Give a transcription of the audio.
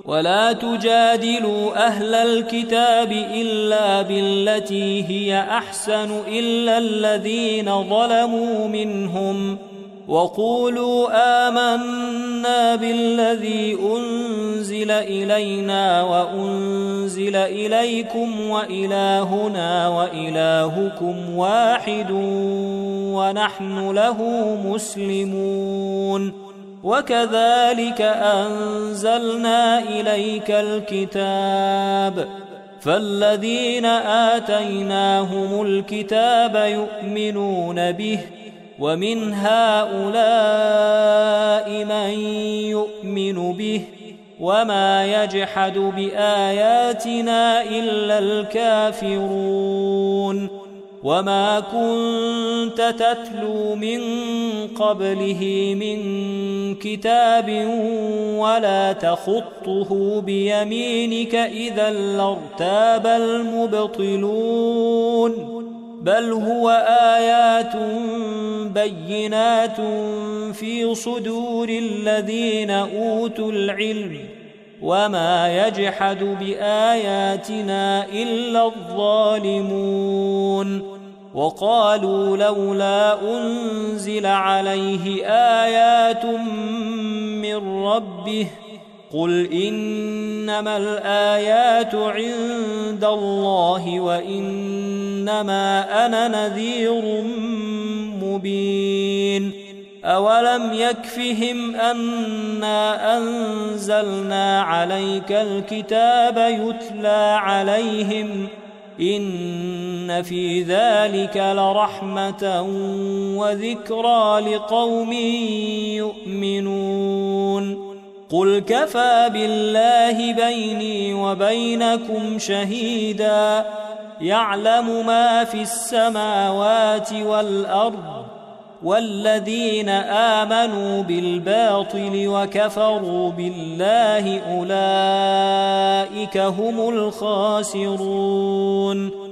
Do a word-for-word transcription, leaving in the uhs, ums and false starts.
ولا تجادلوا أهل الكتاب إلا بالتي هي أحسن إلا الذين ظلموا منهم وقولوا آمنا بالذي أنزل إلينا وأنزل إليكم وإلهنا وإلهكم واحد ونحن له مسلمون وكذلك أنزلنا إليك الكتاب فالذين آتيناهم الكتاب يؤمنون به ومن هؤلاء من يؤمن به وما يجحد بآياتنا إلا الكافرون وما كنت تتلو من قبله من كتاب ولا تخطه بيمينك إذا لارتاب المبطلون بل هو آيات بينات في صدور الذين أوتوا العلم وما يجحد بآياتنا إلا الظالمون وقالوا لولا أنزل عليه آيات من ربه قل إنما الآيات عند الله وإنما أنا نذير مبين أولم يكفهم أنا أنزلنا عليك الكتاب يتلى عليهم إن في ذلك لرحمة وذكرى لقوم يؤمنون قل كفى بالله بيني وبينكم شهيدا يعلم ما في السماوات والأرض والذين آمنوا بالباطل وكفروا بالله أولئك هم الخاسرون